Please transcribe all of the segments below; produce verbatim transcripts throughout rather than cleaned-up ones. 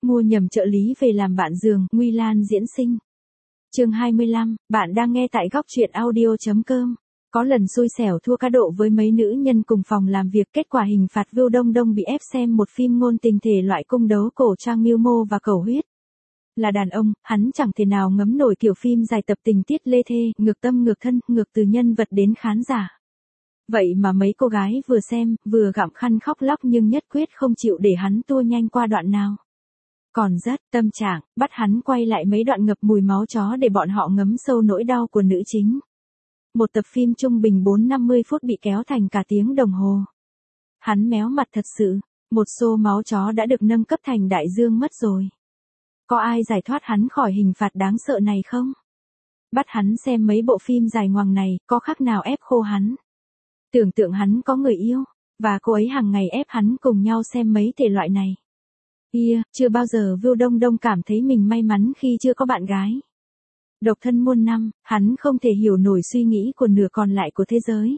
Mua nhầm trợ lý về làm bạn giường, Nguy Lan diễn sinh. Chương hai mươi lăm, bạn đang nghe tại góc truyện audio chấm com. Có lần xui xẻo thua cá độ với mấy nữ nhân cùng phòng làm việc, kết quả hình phạt Vưu Đông Đông bị ép xem một phim ngôn tình thể loại cung đấu cổ trang mưu mô và cầu huyết. Là đàn ông, hắn chẳng thể nào ngấm nổi kiểu phim dài tập tình tiết lê thê, ngược tâm ngược thân, ngược từ nhân vật đến khán giả. Vậy mà mấy cô gái vừa xem, vừa gặm khăn khóc lóc nhưng nhất quyết không chịu để hắn tua nhanh qua đoạn nào. Còn rất tâm trạng, bắt hắn quay lại mấy đoạn ngập mùi máu chó để bọn họ ngấm sâu nỗi đau của nữ chính. Một tập phim trung bình bốn năm mươi phút bị kéo thành cả tiếng đồng hồ. Hắn méo mặt thật sự, một xô máu chó đã được nâng cấp thành đại dương mất rồi. Có ai giải thoát hắn khỏi hình phạt đáng sợ này không? Bắt hắn xem mấy bộ phim dài ngoằng này, có khác nào ép khô hắn? Tưởng tượng hắn có người yêu, và cô ấy hàng ngày ép hắn cùng nhau xem mấy thể loại này. Yeah, chưa bao giờ Vưu Đông Đông cảm thấy mình may mắn khi chưa có bạn gái. Độc thân muôn năm, hắn không thể hiểu nổi suy nghĩ của nửa còn lại của thế giới.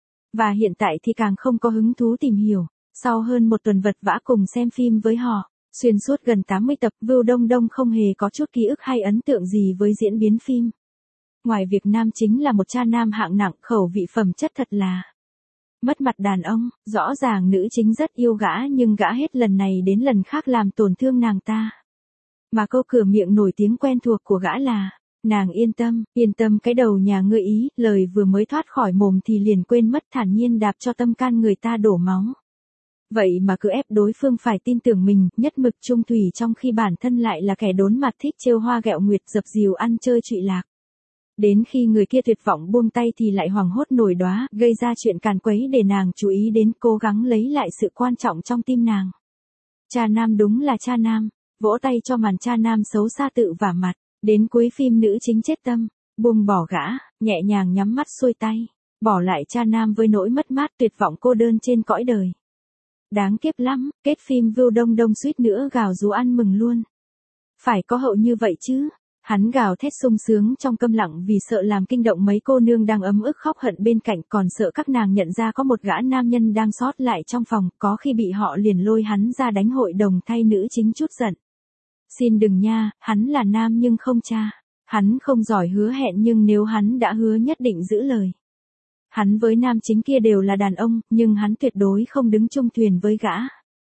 Và hiện tại thì càng không có hứng thú tìm hiểu. Sau hơn một tuần vật vã cùng xem phim với họ, xuyên suốt gần tám mươi tập, Vưu Đông Đông không hề có chút ký ức hay ấn tượng gì với diễn biến phim. Ngoài việc nam chính là một cha nam hạng nặng, khẩu vị phẩm chất thật là mất mặt đàn ông. Rõ ràng nữ chính rất yêu gã nhưng gã hết lần này đến lần khác làm tổn thương nàng ta. Mà câu cửa miệng nổi tiếng quen thuộc của gã là: nàng yên tâm, yên tâm cái đầu nhà ngươi ý. Lời vừa mới thoát khỏi mồm thì liền quên mất, thản nhiên đạp cho tâm can người ta đổ máu. Vậy mà cứ ép đối phương phải tin tưởng mình, nhất mực trung thủy, trong khi bản thân lại là kẻ đốn mặt thích trêu hoa ghẹo nguyệt, dập dìu ăn chơi trụy lạc. Đến khi người kia tuyệt vọng buông tay thì lại hoảng hốt nổi đoá, gây ra chuyện càn quấy để nàng chú ý đến, cố gắng lấy lại sự quan trọng trong tim nàng. Cha nam đúng là cha nam, vỗ tay cho màn cha nam xấu xa tự vả mặt. Đến cuối phim nữ chính chết tâm, buông bỏ gã, nhẹ nhàng nhắm mắt xuôi tay, bỏ lại cha nam với nỗi mất mát tuyệt vọng cô đơn trên cõi đời. Đáng kiếp lắm, kết phim Vưu Đông Đông suýt nữa gào rú ăn mừng luôn. Phải có hậu như vậy chứ. Hắn gào thét sung sướng trong câm lặng vì sợ làm kinh động mấy cô nương đang ấm ức khóc hận bên cạnh, còn sợ các nàng nhận ra có một gã nam nhân đang sót lại trong phòng, có khi bị họ liền lôi hắn ra đánh hội đồng thay nữ chính chút giận. Xin đừng nha, hắn là nam nhưng không cha. Hắn không giỏi hứa hẹn nhưng nếu hắn đã hứa nhất định giữ lời. Hắn với nam chính kia đều là đàn ông, nhưng hắn tuyệt đối không đứng chung thuyền với gã.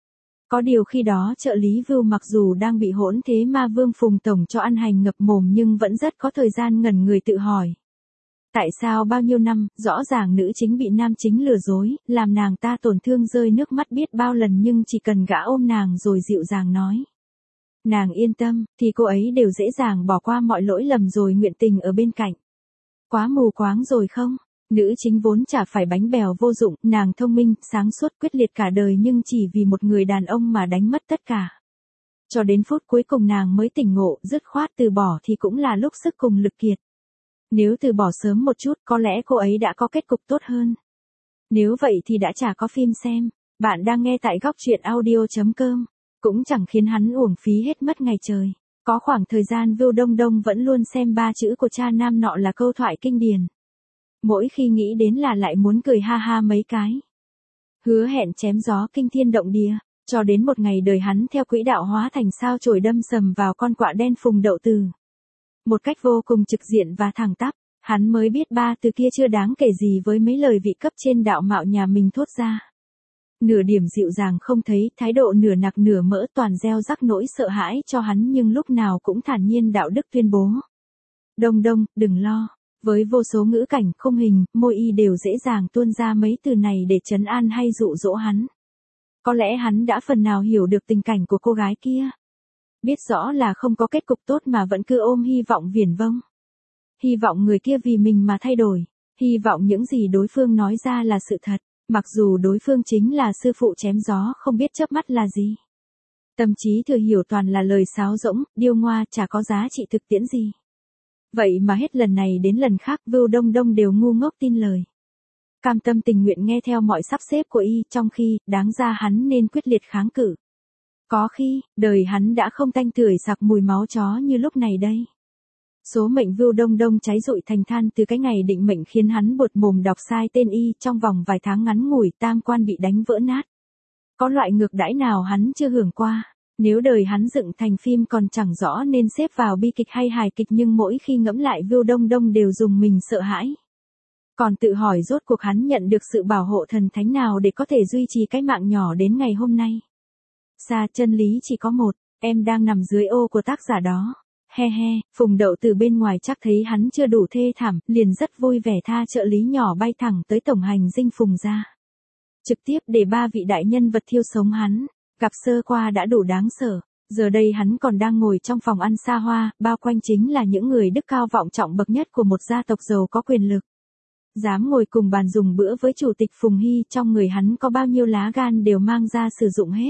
Có điều khi đó trợ lý Vưu mặc dù đang bị hỗn thế ma vương Phùng Tổng cho ăn hành ngập mồm nhưng vẫn rất có thời gian ngẩn người tự hỏi. Tại sao bao nhiêu năm, rõ ràng nữ chính bị nam chính lừa dối, làm nàng ta tổn thương rơi nước mắt biết bao lần nhưng chỉ cần gã ôm nàng rồi dịu dàng nói: nàng yên tâm, thì cô ấy đều dễ dàng bỏ qua mọi lỗi lầm rồi nguyện tình ở bên cạnh. Quá mù quáng rồi không? Nữ chính vốn chả phải bánh bèo vô dụng, nàng thông minh, sáng suốt, quyết liệt cả đời nhưng chỉ vì một người đàn ông mà đánh mất tất cả. Cho đến phút cuối cùng nàng mới tỉnh ngộ, dứt khoát từ bỏ thì cũng là lúc sức cùng lực kiệt. Nếu từ bỏ sớm một chút có lẽ cô ấy đã có kết cục tốt hơn. Nếu vậy thì đã chả có phim xem. Bạn đang nghe tại góc truyện audio chấm com. Cũng chẳng khiến hắn uổng phí hết mất ngày trời. Có khoảng thời gian Vưu Đông Đông vẫn luôn xem ba chữ của cha nam nọ là câu thoại kinh điển. Mỗi khi nghĩ đến là lại muốn cười ha ha mấy cái. Hứa hẹn chém gió kinh thiên động địa, cho đến một ngày đời hắn theo quỹ đạo hóa thành sao chổi đâm sầm vào con quạ đen Phùng Đậu Từ. Một cách vô cùng trực diện và thẳng tắp, hắn mới biết ba từ kia chưa đáng kể gì với mấy lời vị cấp trên đạo mạo nhà mình thốt ra. Nửa điểm dịu dàng không thấy, thái độ nửa nặc nửa mỡ toàn gieo rắc nỗi sợ hãi cho hắn nhưng lúc nào cũng thản nhiên đạo đức tuyên bố: Đông Đông, đừng lo. Với vô số ngữ cảnh, khung hình, môi y đều dễ dàng tuôn ra mấy từ này để trấn an hay dụ dỗ hắn. Có lẽ hắn đã phần nào hiểu được tình cảnh của cô gái kia. Biết rõ là không có kết cục tốt mà vẫn cứ ôm hy vọng viển vông. Hy vọng người kia vì mình mà thay đổi. Hy vọng những gì đối phương nói ra là sự thật. Mặc dù đối phương chính là sư phụ chém gió không biết chớp mắt là gì. Tâm trí thừa hiểu toàn là lời sáo rỗng, điêu ngoa, chả có giá trị thực tiễn gì. Vậy mà hết lần này đến lần khác Vưu Đông Đông đều ngu ngốc tin lời. Cam tâm tình nguyện nghe theo mọi sắp xếp của y, trong khi, đáng ra hắn nên quyết liệt kháng cự. Có khi, đời hắn đã không tanh tưởi sặc mùi máu chó như lúc này đây. Số mệnh Vưu Đông Đông cháy rụi thành than từ cái ngày định mệnh khiến hắn buột mồm đọc sai tên y, trong vòng vài tháng ngắn ngủi tam quan bị đánh vỡ nát. Có loại ngược đãi nào hắn chưa hưởng qua. Nếu đời hắn dựng thành phim còn chẳng rõ nên xếp vào bi kịch hay hài kịch, nhưng mỗi khi ngẫm lại Vưu Đông Đông đều dùng mình sợ hãi. Còn tự hỏi rốt cuộc hắn nhận được sự bảo hộ thần thánh nào để có thể duy trì cái mạng nhỏ đến ngày hôm nay. Xa chân lý chỉ có một, em đang nằm dưới ô của tác giả đó. He he, Phùng Đậu từ bên ngoài chắc thấy hắn chưa đủ thê thảm, liền rất vui vẻ tha trợ lý nhỏ bay thẳng tới tổng hành dinh Phùng gia. Trực tiếp để ba vị đại nhân vật thiêu sống hắn, gặp sơ qua đã đủ đáng sợ, giờ đây hắn còn đang ngồi trong phòng ăn xa hoa, bao quanh chính là những người đức cao vọng trọng bậc nhất của một gia tộc giàu có quyền lực. Dám ngồi cùng bàn dùng bữa với chủ tịch Phùng Hy, trong người hắn có bao nhiêu lá gan đều mang ra sử dụng hết.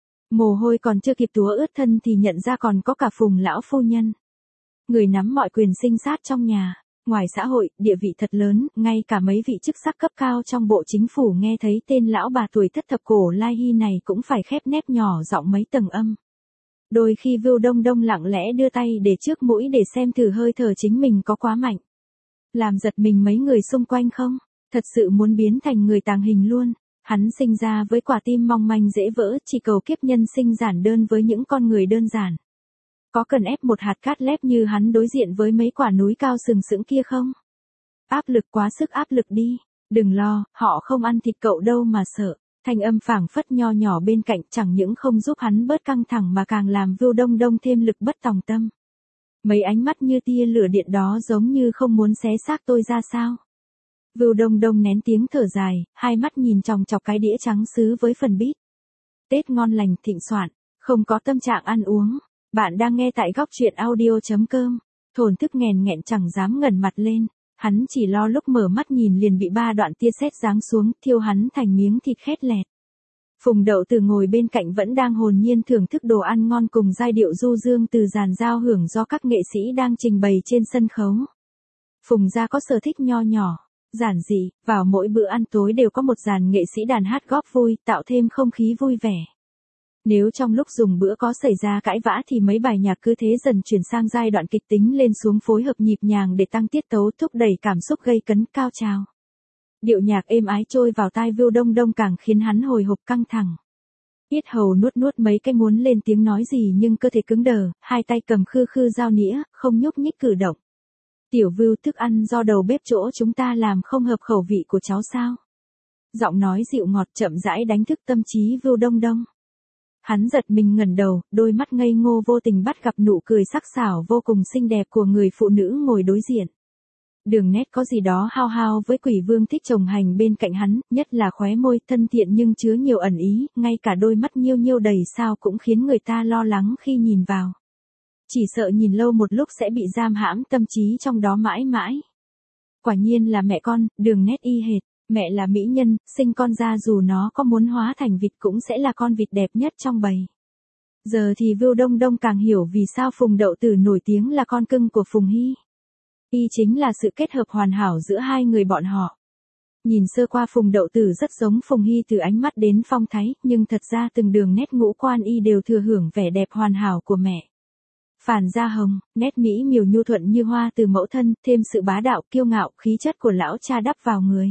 Mồ hôi còn chưa kịp túa ướt thân thì nhận ra còn có cả Phùng lão phu nhân. Người nắm mọi quyền sinh sát trong nhà, ngoài xã hội, địa vị thật lớn, ngay cả mấy vị chức sắc cấp cao trong bộ chính phủ nghe thấy tên lão bà tuổi thất thập cổ Lai Hy này cũng phải khép nép nhỏ giọng mấy tầng âm. Đôi khi Vưu Đông Đông lặng lẽ đưa tay để trước mũi để xem thử hơi thở chính mình có quá mạnh. Làm giật mình mấy người xung quanh không? Thật sự muốn biến thành người tàng hình luôn. Hắn sinh ra với quả tim mong manh dễ vỡ, chỉ cầu kiếp nhân sinh giản đơn với những con người đơn giản. Có cần ép một hạt cát lép như hắn đối diện với mấy quả núi cao sừng sững kia không? Áp lực quá sức áp lực đi. Đừng lo, họ không ăn thịt cậu đâu mà sợ. Thanh âm phảng phất nho nhỏ bên cạnh chẳng những không giúp hắn bớt căng thẳng mà càng làm Vưu Đông Đông thêm lực bất tòng tâm. Mấy ánh mắt như tia lửa điện đó giống như không muốn xé xác tôi ra sao. Vưu Đông Đông nén tiếng thở dài, hai mắt nhìn chòng chọc cái đĩa trắng sứ với phần bít. Tết ngon lành thịnh soạn, không có tâm trạng ăn uống. Bạn đang nghe tại góc truyện audio chấm com. Thổn thức nghèn nghẹn chẳng dám ngẩng mặt lên. Hắn chỉ lo lúc mở mắt nhìn liền bị ba đoạn tia sét giáng xuống, thiêu hắn thành miếng thịt khét lẹt. Phùng Đậu từ ngồi bên cạnh vẫn đang hồn nhiên thưởng thức đồ ăn ngon cùng giai điệu du dương từ dàn giao hưởng do các nghệ sĩ đang trình bày trên sân khấu. Phùng gia có sở thích nho nhỏ, giản dị, vào mỗi bữa ăn tối đều có một dàn nghệ sĩ đàn hát góp vui, tạo thêm không khí vui vẻ. Nếu trong lúc dùng bữa có xảy ra cãi vã thì mấy bài nhạc cứ thế dần chuyển sang giai đoạn kịch tính lên xuống phối hợp nhịp nhàng để tăng tiết tấu, thúc đẩy cảm xúc gây cấn cao trào. Điệu nhạc êm ái trôi vào tai Vưu Đông Đông càng khiến hắn hồi hộp căng thẳng. Yết hầu nuốt nuốt mấy cái muốn lên tiếng nói gì nhưng cơ thể cứng đờ, hai tay cầm khư khư dao nĩa, không nhúc nhích cử động. Tiểu Vưu, thức ăn do đầu bếp chỗ chúng ta làm không hợp khẩu vị của cháu sao? Giọng nói dịu ngọt chậm rãi đánh thức tâm trí Vưu Đông Đông. Hắn giật mình ngẩng đầu, đôi mắt ngây ngô vô tình bắt gặp nụ cười sắc sảo vô cùng xinh đẹp của người phụ nữ ngồi đối diện. Đường nét có gì đó hao hao với Quỷ Vương thích chồng hành bên cạnh hắn, nhất là khóe môi thân thiện nhưng chứa nhiều ẩn ý, ngay cả đôi mắt nhiêu nhiêu đầy sao cũng khiến người ta lo lắng khi nhìn vào. Chỉ sợ nhìn lâu một lúc sẽ bị giam hãm tâm trí trong đó mãi mãi. Quả nhiên là mẹ con, đường nét y hệt, mẹ là mỹ nhân, sinh con ra dù nó có muốn hóa thành vịt cũng sẽ là con vịt đẹp nhất trong bầy. Giờ thì Vưu Đông Đông càng hiểu vì sao Phùng Đậu Tử nổi tiếng là con cưng của Phùng Hy. Y chính là sự kết hợp hoàn hảo giữa hai người bọn họ. Nhìn sơ qua Phùng Đậu Tử rất giống Phùng Hy từ ánh mắt đến phong thái, nhưng thật ra từng đường nét ngũ quan y đều thừa hưởng vẻ đẹp hoàn hảo của mẹ. Phàn da hồng, nét mỹ miều nhu thuận như hoa từ mẫu thân, thêm sự bá đạo kiêu ngạo khí chất của lão cha đắp vào người.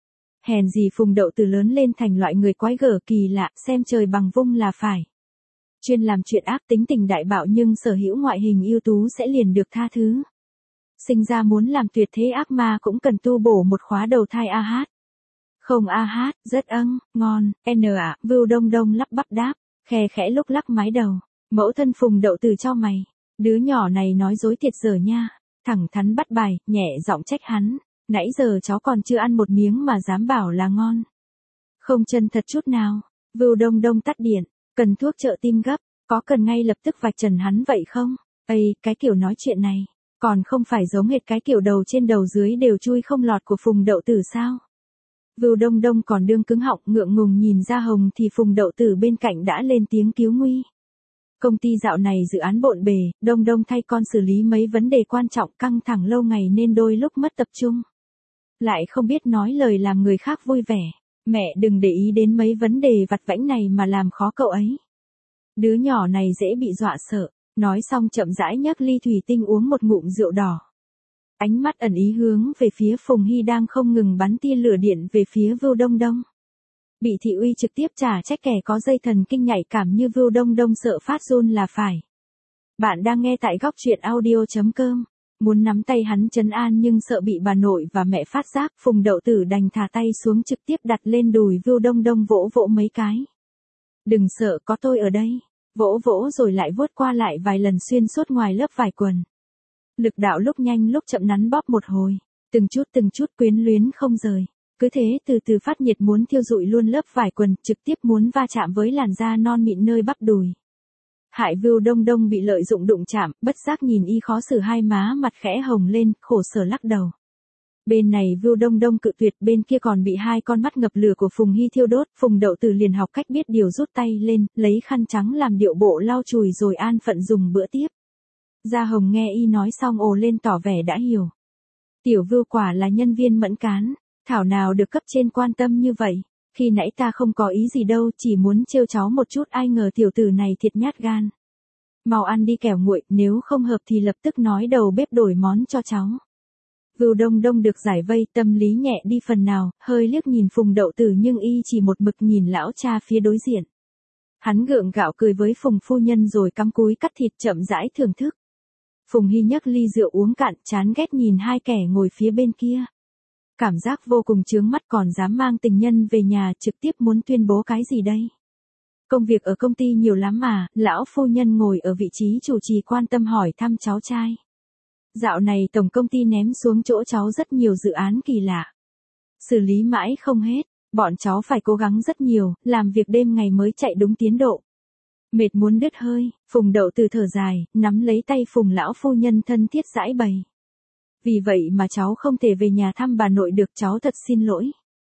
Hèn gì Phùng Đậu Tử lớn lên thành loại người quái gở kỳ lạ, xem trời bằng vung là phải. Chuyên làm chuyện ác, tính tình đại bạo nhưng sở hữu ngoại hình ưu tú sẽ liền được tha thứ. Sinh ra muốn làm tuyệt thế ác ma cũng cần tu bổ một khóa đầu thai a hát. Không a hát, rất âng, ngon, n ạ, Vưu Đông Đông lắp bắp đáp, khe khẽ lúc lắc mái đầu. Mẫu thân Phùng Đậu Tử cho mày, đứa nhỏ này nói dối thiệt dở nha, thẳng thắn bắt bài, nhẹ giọng trách hắn, nãy giờ cháu còn chưa ăn một miếng mà dám bảo là ngon. Không chân thật chút nào, Vưu Đông Đông tắt điện, cần thuốc trợ tim gấp, có cần ngay lập tức vạch trần hắn vậy không? Ây, cái kiểu nói chuyện này, còn không phải giống hệt cái kiểu đầu trên đầu dưới đều chui không lọt của Phùng Đậu Tử sao? Vưu Đông Đông còn đương cứng họng ngượng ngùng nhìn ra hồng thì Phùng Đậu Tử bên cạnh đã lên tiếng cứu nguy. Công ty dạo này dự án bộn bề, Đông Đông thay con xử lý mấy vấn đề quan trọng căng thẳng lâu ngày nên đôi lúc mất tập trung. Lại không biết nói lời làm người khác vui vẻ. Mẹ đừng để ý đến mấy vấn đề vặt vãnh này mà làm khó cậu ấy. Đứa nhỏ này dễ bị dọa sợ. Nói xong chậm rãi nhấc ly thủy tinh uống một ngụm rượu đỏ. Ánh mắt ẩn ý hướng về phía Phùng Hy đang không ngừng bắn tia lửa điện về phía Vưu Đông Đông. Bị thị uy trực tiếp trả trách kẻ có dây thần kinh nhạy cảm như Vưu Đông Đông sợ phát run là phải. Bạn đang nghe tại góc truyện audio.com. Muốn nắm tay hắn trấn an nhưng sợ bị bà nội và mẹ phát giác, Phùng Đậu Tử đành thả tay xuống trực tiếp đặt lên đùi Vưu Đông Đông vỗ vỗ mấy cái. Đừng sợ, có tôi ở đây. Vỗ vỗ rồi lại vuốt qua lại vài lần xuyên suốt ngoài lớp vải quần. Lực đạo lúc nhanh lúc chậm nắn bóp một hồi. Từng chút từng chút quyến luyến không rời. Cứ thế từ từ phát nhiệt muốn thiêu rụi luôn lớp vải quần, trực tiếp muốn va chạm với làn da non mịn nơi bắp đùi. Hại Vưu Đông Đông bị lợi dụng đụng chạm, bất giác nhìn y khó xử, hai má mặt khẽ hồng lên, khổ sở lắc đầu. Bên này Vưu Đông Đông cự tuyệt, bên kia còn bị hai con mắt ngập lửa của Phùng Hy thiêu đốt. Phùng Đậu Tử liền học cách biết điều, rút tay lên, lấy khăn trắng làm điệu bộ lau chùi rồi an phận dùng bữa tiếp. Gia Hồng nghe y nói xong ồ lên tỏ vẻ đã hiểu. Tiểu Vưu quả là nhân viên mẫn cán, thảo nào được cấp trên quan tâm như vậy. Khi nãy ta không có ý gì đâu, chỉ muốn trêu cháu một chút, ai ngờ tiểu tử này thiệt nhát gan. Mau ăn đi kẻo nguội, nếu không hợp thì lập tức nói đầu bếp đổi món cho cháu. Vưu Đông Đông được giải vây, tâm lý nhẹ đi phần nào, hơi liếc nhìn Phùng Đậu Tử nhưng y chỉ một mực nhìn lão cha phía đối diện. Hắn gượng gạo cười với Phùng phu nhân rồi cắm cúi cắt thịt chậm rãi thưởng thức. Phùng Hy nhấc ly rượu uống cạn, chán ghét nhìn hai kẻ ngồi phía bên kia. Cảm giác vô cùng chướng mắt, còn dám mang tình nhân về nhà, trực tiếp muốn tuyên bố cái gì đây? Công việc ở công ty nhiều lắm mà, lão phu nhân ngồi ở vị trí chủ trì quan tâm hỏi thăm cháu trai. Dạo này tổng công ty ném xuống chỗ cháu rất nhiều dự án kỳ lạ. Xử lý mãi không hết, bọn cháu phải cố gắng rất nhiều, làm việc đêm ngày mới chạy đúng tiến độ. Mệt muốn đứt hơi, Phùng Đậu Tử thở dài, nắm lấy tay Phùng lão phu nhân thân thiết giãi bày. Vì vậy mà cháu không thể về nhà thăm bà nội được, cháu thật xin lỗi.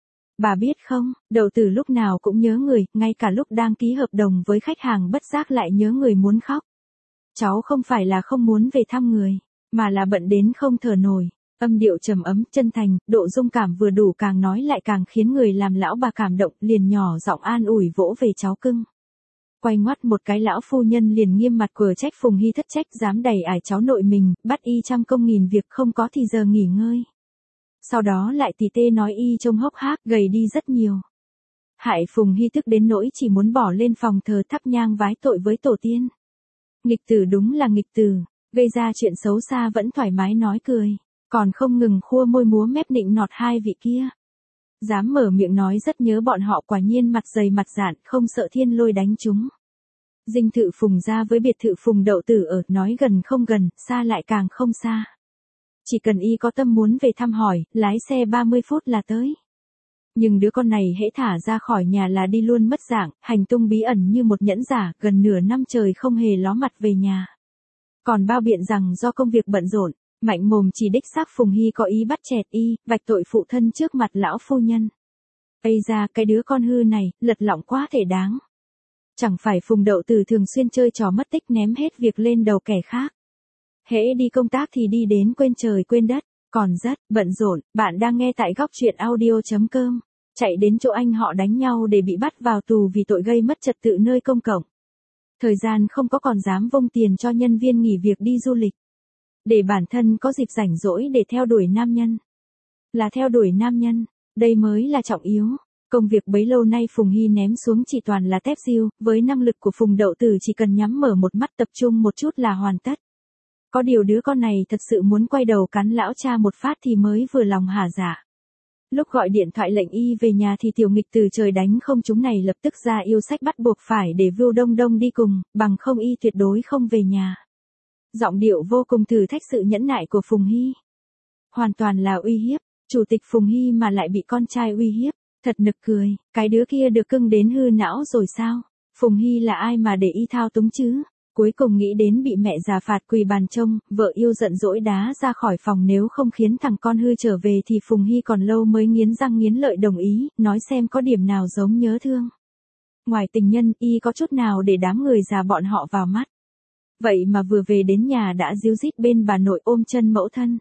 Bà biết không, Đậu Tử lúc nào cũng nhớ người, ngay cả lúc đang ký hợp đồng với khách hàng bất giác lại nhớ người muốn khóc. Cháu không phải là không muốn về thăm người, mà là bận đến không thở nổi. Âm điệu trầm ấm, chân thành, độ dung cảm vừa đủ, càng nói lại càng khiến người làm lão bà cảm động, liền nhỏ giọng an ủi vỗ về cháu cưng. Quay ngoắt một cái lão phu nhân liền nghiêm mặt quở trách Phùng Hy thất trách dám đẩy ải cháu nội mình, bắt y trăm công nghìn việc, không có thì giờ nghỉ ngơi. Sau đó lại tỉ tê nói y trông hốc hác, gầy đi rất nhiều. Hại Phùng Hy tức đến nỗi chỉ muốn bỏ lên phòng thờ thắp nhang vái tội với tổ tiên. Nghịch tử đúng là nghịch tử, gây ra chuyện xấu xa vẫn thoải mái nói cười, còn không ngừng khua môi múa mép nịnh nọt hai vị kia. Dám mở miệng nói rất nhớ bọn họ, quả nhiên mặt dày mặt dạn, không sợ thiên lôi đánh chúng. Dinh thự Phùng gia với biệt thự Phùng Đậu Tử ở, nói gần không gần, xa lại càng không xa. Chỉ cần y có tâm muốn về thăm hỏi, lái xe ba mươi phút là tới. Nhưng đứa con này hễ thả ra khỏi nhà là đi luôn mất dạng, hành tung bí ẩn như một nhẫn giả, gần nửa năm trời không hề ló mặt về nhà. Còn bao biện rằng do công việc bận rộn, mạnh mồm chỉ đích xác Phùng Hy có ý bắt chẹt y, vạch tội phụ thân trước mặt lão phu nhân. Ây ra, cái đứa con hư này, lật lọng quá thể đáng. Chẳng phải Phùng Đậu Tử thường xuyên chơi trò mất tích ném hết việc lên đầu kẻ khác. Hễ đi công tác thì đi đến quên trời quên đất, còn rất bận rộn. Bạn đang nghe tại góc truyện audio.com. Chạy đến chỗ anh họ đánh nhau để bị bắt vào tù vì tội gây mất trật tự nơi công cộng. Thời gian không có, còn dám vung tiền cho nhân viên nghỉ việc đi du lịch. Để bản thân có dịp rảnh rỗi để theo đuổi nam nhân. Là theo đuổi nam nhân, đây mới là trọng yếu. Công việc bấy lâu nay Phùng Hy ném xuống chỉ toàn là tép diêu, với năng lực của Phùng Đậu Tử chỉ cần nhắm mở một mắt tập trung một chút là hoàn tất. Có điều đứa con này thật sự muốn quay đầu cắn lão cha một phát thì mới vừa lòng hả dạ. Lúc gọi điện thoại lệnh y về nhà thì tiểu nghịch từ trời đánh không chúng này lập tức ra yêu sách bắt buộc phải để Vưu Đông Đông đi cùng, bằng không y tuyệt đối không về nhà. Giọng điệu vô cùng thử thách sự nhẫn nại của Phùng Hy. Hoàn toàn là uy hiếp, chủ tịch Phùng Hy mà lại bị con trai uy hiếp, thật nực cười, cái đứa kia được cưng đến hư não rồi sao? Phùng Hy là ai mà để y thao túng chứ? Cuối cùng nghĩ đến bị mẹ già phạt quỳ bàn trông, vợ yêu giận dỗi đá ra khỏi phòng nếu không khiến thằng con hư trở về thì Phùng Hy còn lâu mới nghiến răng nghiến lợi đồng ý, nói xem có điểm nào giống nhớ thương. Ngoài tình nhân, y có chút nào để đám người già bọn họ vào mắt. Vậy mà vừa về đến nhà đã díu dít bên bà nội ôm chân mẫu thân.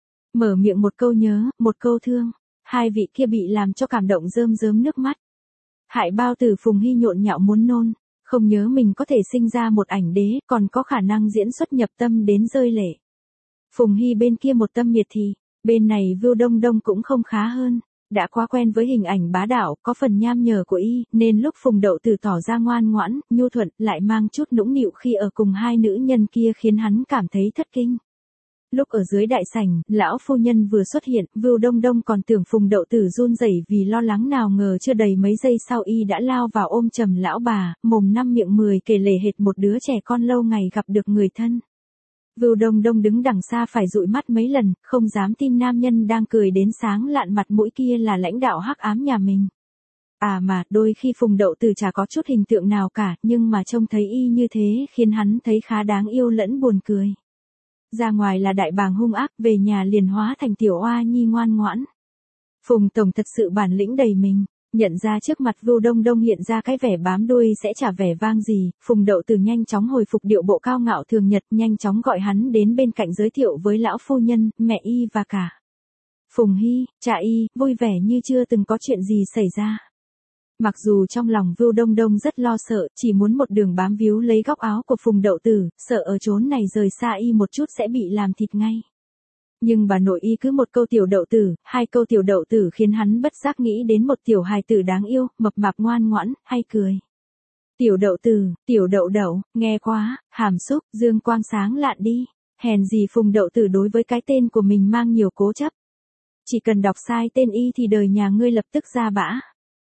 Mở miệng một câu nhớ, một câu thương, hai vị kia bị làm cho cảm động rơm rớm nước mắt. Hại bao tử Phùng Hy nhộn nhạo muốn nôn. Không nhớ mình có thể sinh ra một ảnh đế, còn có khả năng diễn xuất nhập tâm đến rơi lệ. Phùng Hy bên kia một tâm nhiệt thì, bên này Vưu Đông Đông cũng không khá hơn. Đã quá quen với hình ảnh bá đạo, có phần nham nhở của y, nên lúc Phùng Đậu Tử tỏ ra ngoan ngoãn, nhu thuận, lại mang chút nũng nịu khi ở cùng hai nữ nhân kia khiến hắn cảm thấy thất kinh. Lúc ở dưới đại sảnh, lão phu nhân vừa xuất hiện, Vưu Đông Đông còn tưởng Phùng Đậu Tử run rẩy vì lo lắng, nào ngờ chưa đầy mấy giây sau y đã lao vào ôm chầm lão bà, mồm năm miệng mười kể lể hệt một đứa trẻ con lâu ngày gặp được người thân. Vưu Đông Đông đứng đằng xa phải dụi mắt mấy lần, không dám tin nam nhân đang cười đến sáng lạn mặt mũi kia là lãnh đạo hắc ám nhà mình. À mà, đôi khi Phùng Đậu Tử chả có chút hình tượng nào cả, nhưng mà trông thấy y như thế khiến hắn thấy khá đáng yêu lẫn buồn cười. Ra ngoài là đại bàng hung ác, về nhà liền hóa thành tiểu oa nhi ngoan ngoãn. Phùng tổng thật sự bản lĩnh đầy mình, nhận ra trước mặt Vưu Đông Đông hiện ra cái vẻ bám đuôi sẽ chả vẻ vang gì, Phùng Đậu Tử nhanh chóng hồi phục điệu bộ cao ngạo thường nhật, nhanh chóng gọi hắn đến bên cạnh giới thiệu với lão phu nhân, mẹ y và cả Phùng Hy, cha y, vui vẻ như chưa từng có chuyện gì xảy ra. Mặc dù trong lòng Vưu Đông Đông rất lo sợ, chỉ muốn một đường bám víu lấy góc áo của Phùng Đậu Tử, sợ ở chốn này rời xa y một chút sẽ bị làm thịt ngay. Nhưng bà nội y cứ một câu tiểu Đậu Tử, hai câu tiểu Đậu Tử khiến hắn bất giác nghĩ đến một tiểu hài tử đáng yêu, mập mạp ngoan ngoãn, hay cười. Tiểu Đậu Tử, tiểu Đậu Đậu, nghe quá, hàm xúc, dương quang sáng lạn đi. Hèn gì Phùng Đậu Tử đối với cái tên của mình mang nhiều cố chấp. Chỉ cần đọc sai tên y thì đời nhà ngươi lập tức ra bã.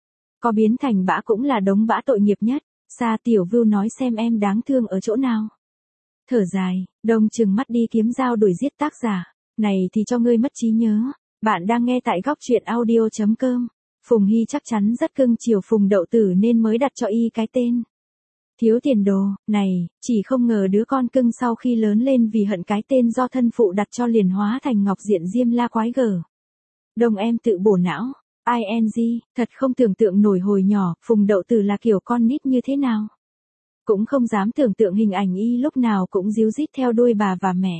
Có biến thành bã cũng là đống bã tội nghiệp nhất. Sa tiểu Vưu nói xem em đáng thương ở chỗ nào. Thở dài, Đông trừng mắt đi kiếm dao đuổi giết tác giả. Này thì cho ngươi mất trí nhớ. Bạn đang nghe tại góc truyện audio chấm com. Phùng Hy chắc chắn rất cưng chiều Phùng Đậu Tử nên mới đặt cho y cái tên thiếu tiền đồ. Này, chỉ không ngờ đứa con cưng sau khi lớn lên vì hận cái tên do thân phụ đặt cho liền hóa thành ngọc diện diêm la quái gở. Đông em tự bổ não. i en giê, thật không tưởng tượng nổi hồi nhỏ, Phùng Đậu Tử là kiểu con nít như thế nào. Cũng không dám tưởng tượng hình ảnh y lúc nào cũng díu dít theo đuôi bà và mẹ.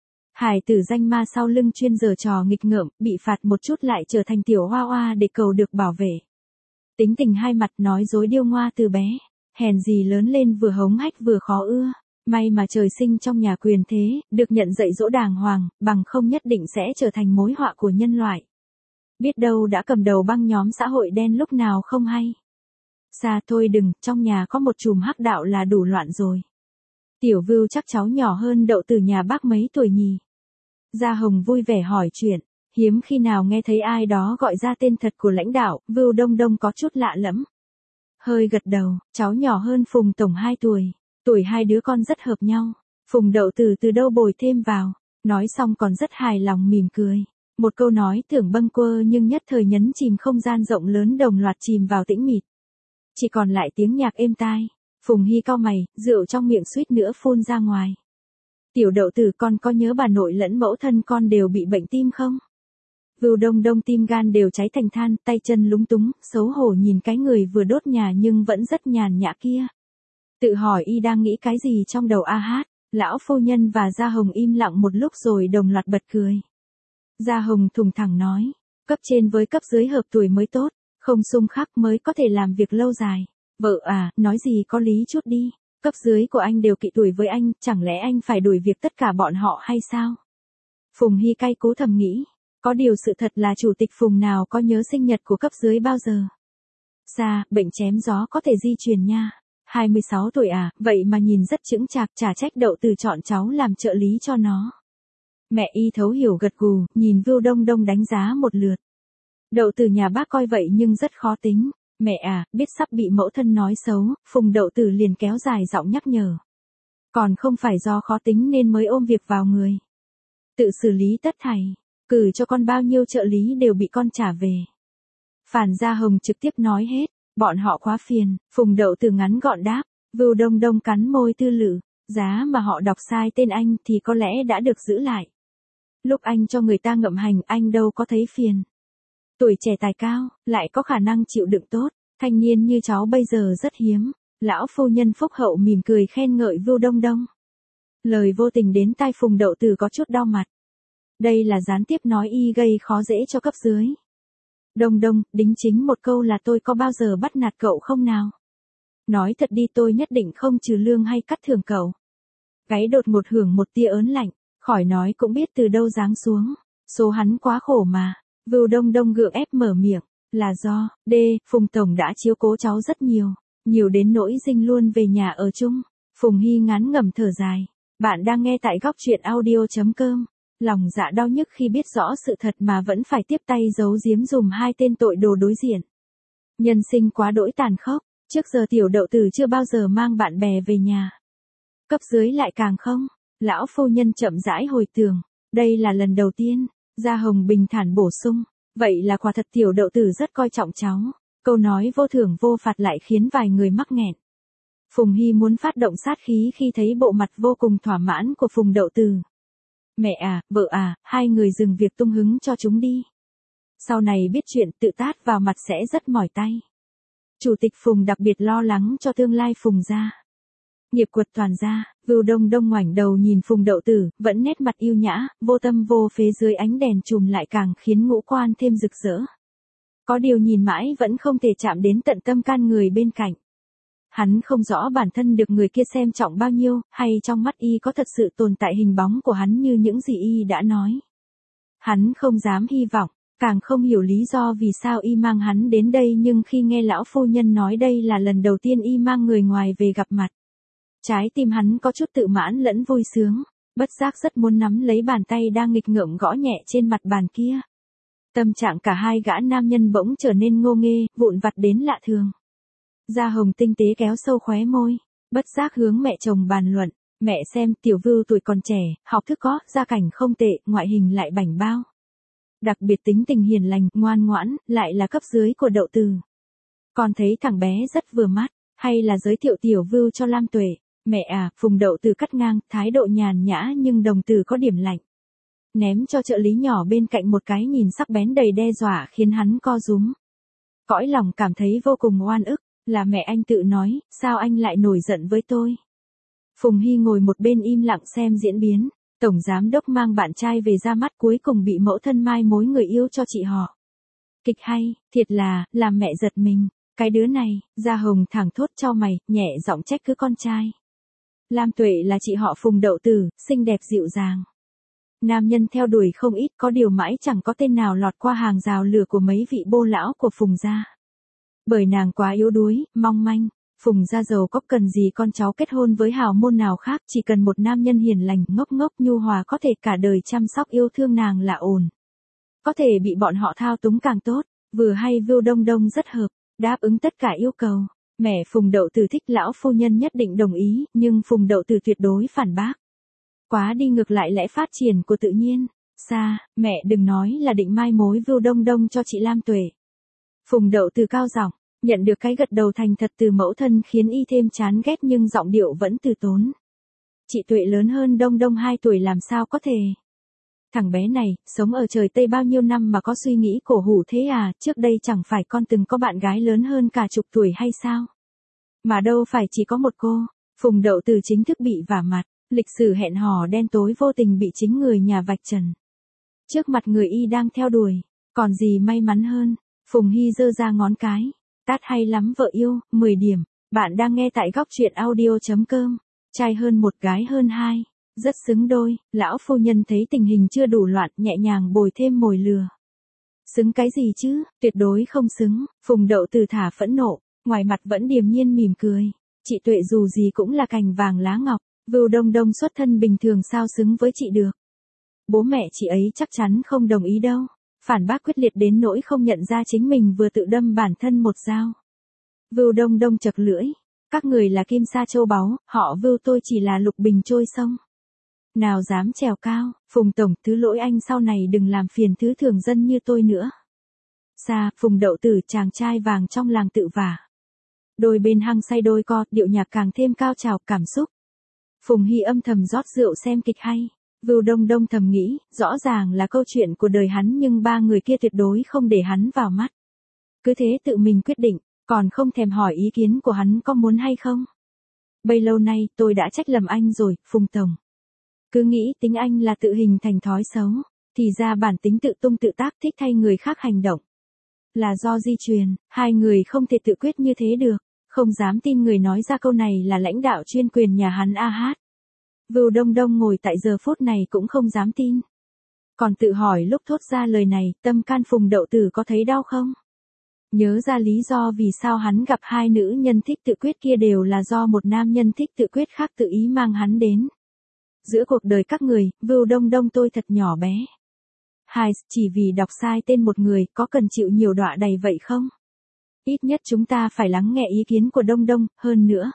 Hải tử danh ma sau lưng chuyên giở trò nghịch ngợm, bị phạt một chút lại trở thành tiểu hoa hoa để cầu được bảo vệ. Tính tình hai mặt nói dối điêu ngoa từ bé, hèn gì lớn lên vừa hống hách vừa khó ưa. May mà trời sinh trong nhà quyền thế, được nhận dạy dỗ đàng hoàng, bằng không nhất định sẽ trở thành mối họa của nhân loại. Biết đâu đã cầm đầu băng nhóm xã hội đen lúc nào không hay. Xa thôi đừng, trong nhà có một chùm hắc đạo là đủ loạn rồi. Tiểu Vưu chắc cháu nhỏ hơn Đậu Tử nhà bác mấy tuổi nhỉ? Gia Hồng vui vẻ hỏi chuyện, hiếm khi nào nghe thấy ai đó gọi ra tên thật của lãnh đạo, Vưu Đông Đông có chút lạ lẫm. Hơi gật đầu, cháu nhỏ hơn Phùng tổng hai tuổi, tuổi hai đứa con rất hợp nhau. Phùng Đậu Tử từ đâu bồi thêm vào, nói xong còn rất hài lòng mỉm cười. Một câu nói tưởng bâng quơ nhưng nhất thời nhấn chìm không gian rộng lớn đồng loạt chìm vào tĩnh mịt. Chỉ còn lại tiếng nhạc êm tai. Phùng Hy cau mày, rượu trong miệng suýt nữa phun ra ngoài. Tiểu Đậu Tử, con có nhớ bà nội lẫn mẫu thân con đều bị bệnh tim không? Vưu Đông Đông tim gan đều cháy thành than, tay chân lúng túng, xấu hổ nhìn cái người vừa đốt nhà nhưng vẫn rất nhàn nhã kia. Tự hỏi y đang nghĩ cái gì trong đầu a hát. Lão phu nhân và Gia Hồng im lặng một lúc rồi đồng loạt bật cười. Gia Hồng thùng thẳng nói, cấp trên với cấp dưới hợp tuổi mới tốt, không xung khắc mới có thể làm việc lâu dài. Vợ à, nói gì có lý chút đi, cấp dưới của anh đều kỵ tuổi với anh, chẳng lẽ anh phải đuổi việc tất cả bọn họ hay sao? Phùng Hy cay cú thầm nghĩ, có điều sự thật là chủ tịch Phùng nào có nhớ sinh nhật của cấp dưới bao giờ. Xa, bệnh chém gió có thể di truyền nha. hai mươi sáu tuổi à, vậy mà nhìn rất chững chạc, chả trách Đậu Tử chọn cháu làm trợ lý cho nó. Mẹ y thấu hiểu gật gù, nhìn Vưu Đông Đông đánh giá một lượt. Đậu Tử nhà bác coi vậy nhưng rất khó tính. Mẹ à, biết sắp bị mẫu thân nói xấu, Phùng Đậu Tử liền kéo dài giọng nhắc nhở. Còn không phải do khó tính nên mới ôm việc vào người. Tự xử lý tất thảy, cử cho con bao nhiêu trợ lý đều bị con trả về. Phản Gia Hồng trực tiếp nói hết, bọn họ quá phiền. Phùng Đậu Tử ngắn gọn đáp, Vưu Đông Đông cắn môi tư lự, giá mà họ đọc sai tên anh thì có lẽ đã được giữ lại. Lúc anh cho người ta ngậm hành anh đâu có thấy phiền. Tuổi trẻ tài cao, lại có khả năng chịu đựng tốt, thanh niên như cháu bây giờ rất hiếm. Lão phu nhân phúc hậu mỉm cười khen ngợi Vưu Đông Đông. Lời vô tình đến tai Phùng Đậu Tử có chút đau mặt. Đây là gián tiếp nói y gây khó dễ cho cấp dưới. Đông Đông, đính chính một câu là tôi có bao giờ bắt nạt cậu không nào? Nói thật đi, tôi nhất định không trừ lương hay cắt thưởng cậu. Gáy đột một hưởng một tia ớn lạnh, khỏi nói cũng biết từ đâu giáng xuống. Số hắn quá khổ mà. Vưu Đông Đông gượng ép mở miệng, là do, D, Phùng Tổng đã chiếu cố cháu rất nhiều, nhiều đến nỗi Dinh luôn về nhà ở chung. Phùng Hy ngán ngẩm thở dài. Bạn đang nghe tại góc truyện audio.com. Lòng dạ đau nhức khi biết rõ sự thật mà vẫn phải tiếp tay giấu giếm dùm hai tên tội đồ đối diện. Nhân sinh quá đỗi tàn khốc, trước giờ tiểu đậu tử chưa bao giờ mang bạn bè về nhà. Cấp dưới lại càng không. Lão phu nhân chậm rãi hồi tưởng, đây là lần đầu tiên. Gia Hồng bình thản bổ sung, vậy là quả thật tiểu đậu tử rất coi trọng cháu. Câu nói vô thưởng vô phạt lại khiến vài người mắc nghẹn. Phùng Hy muốn phát động sát khí khi thấy bộ mặt vô cùng thỏa mãn của Phùng Đậu Tử. Mẹ à, vợ à, hai người dừng việc tung hứng cho chúng đi. Sau này biết chuyện tự tát vào mặt sẽ rất mỏi tay. Chủ tịch Phùng đặc biệt lo lắng cho tương lai Phùng gia. Nghiệp quật toàn gia, Vưu Đông Đông ngoảnh đầu nhìn Phùng Đậu Tử, vẫn nét mặt yêu nhã, vô tâm vô phế dưới ánh đèn chùm lại càng khiến ngũ quan thêm rực rỡ. Có điều nhìn mãi vẫn không thể chạm đến tận tâm can người bên cạnh. Hắn không rõ bản thân được người kia xem trọng bao nhiêu, hay trong mắt y có thật sự tồn tại hình bóng của hắn như những gì y đã nói. Hắn không dám hy vọng, càng không hiểu lý do vì sao y mang hắn đến đây, nhưng khi nghe lão phu nhân nói đây là lần đầu tiên y mang người ngoài về gặp mặt. Trái tim hắn có chút tự mãn lẫn vui sướng, bất giác rất muốn nắm lấy bàn tay đang nghịch ngợm gõ nhẹ trên mặt bàn kia. Tâm trạng cả hai gã nam nhân bỗng trở nên ngô nghê, vụn vặt đến lạ thường. Gia Hồng tinh tế kéo sâu khóe môi, bất giác hướng mẹ chồng bàn luận, mẹ xem tiểu Vưu tuổi còn trẻ, học thức có, gia cảnh không tệ, ngoại hình lại bảnh bao. Đặc biệt tính tình hiền lành, ngoan ngoãn, lại là cấp dưới của Đậu Tử. Con thấy thằng bé rất vừa mắt, hay là giới thiệu tiểu Vưu cho Lam Tuệ. Mẹ à, Phùng Đậu Tử cắt ngang, thái độ nhàn nhã nhưng đồng tử có điểm lạnh. Ném cho trợ lý nhỏ bên cạnh một cái nhìn sắc bén đầy đe dọa khiến hắn co rúm. Cõi lòng cảm thấy vô cùng oan ức, là mẹ anh tự nói, sao anh lại nổi giận với tôi. Phùng Hy ngồi một bên im lặng xem diễn biến, tổng giám đốc mang bạn trai về ra mắt cuối cùng bị mẫu thân mai mối người yêu cho chị họ. Kịch hay, thiệt là, làm mẹ giật mình, cái đứa này, Gia Hồng thẳng thốt cho mày, nhẹ giọng trách cứ con trai. Lam Tuệ là chị họ Phùng Đậu Tử, xinh đẹp dịu dàng. Nam nhân theo đuổi không ít, có điều mãi chẳng có tên nào lọt qua hàng rào lửa của mấy vị bô lão của Phùng gia. Bởi nàng quá yếu đuối, mong manh, Phùng gia giàu có cần gì con cháu kết hôn với hào môn nào khác, chỉ cần một nam nhân hiền lành, ngốc ngốc nhu hòa có thể cả đời chăm sóc yêu thương nàng là ổn. Có thể bị bọn họ thao túng càng tốt, vừa hay Vưu Đông Đông rất hợp, đáp ứng tất cả yêu cầu. Mẹ Phùng Đậu Tử thích lão phu nhân nhất định đồng ý, nhưng Phùng Đậu Tử tuyệt đối phản bác. Quá đi ngược lại lẽ phát triển của tự nhiên. Xa, mẹ đừng nói là định mai mối Vưu Đông Đông cho chị Lam Tuệ. Phùng Đậu Tử cao giọng, nhận được cái gật đầu thành thật từ mẫu thân khiến y thêm chán ghét nhưng giọng điệu vẫn từ tốn. Chị Tuệ lớn hơn Đông Đông hai tuổi làm sao có thể. Thằng bé này, sống ở trời Tây bao nhiêu năm mà có suy nghĩ cổ hủ thế à, trước đây chẳng phải con từng có bạn gái lớn hơn cả chục tuổi hay sao? Mà đâu phải chỉ có một cô. Phùng Đậu Tử chính thức bị vả mặt, lịch sử hẹn hò đen tối vô tình bị chính người nhà vạch trần. Trước mặt người y đang theo đuổi, còn gì may mắn hơn. Phùng Hy giơ ra ngón cái, tát hay lắm vợ yêu, mười điểm. Bạn đang nghe tại góc truyện audio.com. Trai hơn một gái hơn hai. Rất xứng đôi, lão phu nhân thấy tình hình chưa đủ loạn, nhẹ nhàng bồi thêm mồi lừa. Xứng cái gì chứ, tuyệt đối không xứng. Phùng Đậu Tử thả phẫn nộ, ngoài mặt vẫn điềm nhiên mỉm cười. Chị Tuệ dù gì cũng là cành vàng lá ngọc, Vưu Đông Đông xuất thân bình thường sao xứng với chị được. Bố mẹ chị ấy chắc chắn không đồng ý đâu. Phản bác quyết liệt đến nỗi không nhận ra chính mình vừa tự đâm bản thân một dao. Vưu Đông Đông chật lưỡi, các người là kim sa châu báu, họ Vưu tôi chỉ là lục bình trôi sông. Nào dám trèo cao, Phùng Tổng, thứ lỗi anh sau này đừng làm phiền thứ thường dân như tôi nữa. Xa, Phùng Đậu Tử chàng trai vàng trong làng tự vả. Đôi bên hăng say đôi co, điệu nhạc càng thêm cao trào cảm xúc. Phùng Hy âm thầm rót rượu xem kịch hay. Vưu Đông Đông thầm nghĩ, rõ ràng là câu chuyện của đời hắn nhưng ba người kia tuyệt đối không để hắn vào mắt. Cứ thế tự mình quyết định, còn không thèm hỏi ý kiến của hắn có muốn hay không. Bấy lâu nay tôi đã trách lầm anh rồi, Phùng Tổng. Cứ nghĩ tính anh là tự hình thành thói xấu, thì ra bản tính tự tung tự tác thích thay người khác hành động. Là do di truyền, hai người không thể tự quyết như thế được, không dám tin người nói ra câu này là lãnh đạo chuyên quyền nhà hắn a hát. Vưu Đông Đông ngồi tại giờ phút này cũng không dám tin. Còn tự hỏi lúc thốt ra lời này, tâm can Phùng Đậu Tử có thấy đau không? Nhớ ra lý do vì sao hắn gặp hai nữ nhân thích tự quyết kia đều là do một nam nhân thích tự quyết khác tự ý mang hắn đến. Giữa cuộc đời các người, Vưu Đông Đông tôi thật nhỏ bé. Hai, chỉ vì đọc sai tên một người, có cần chịu nhiều đọa đầy vậy không? Ít nhất chúng ta phải lắng nghe ý kiến của Đông Đông, hơn nữa.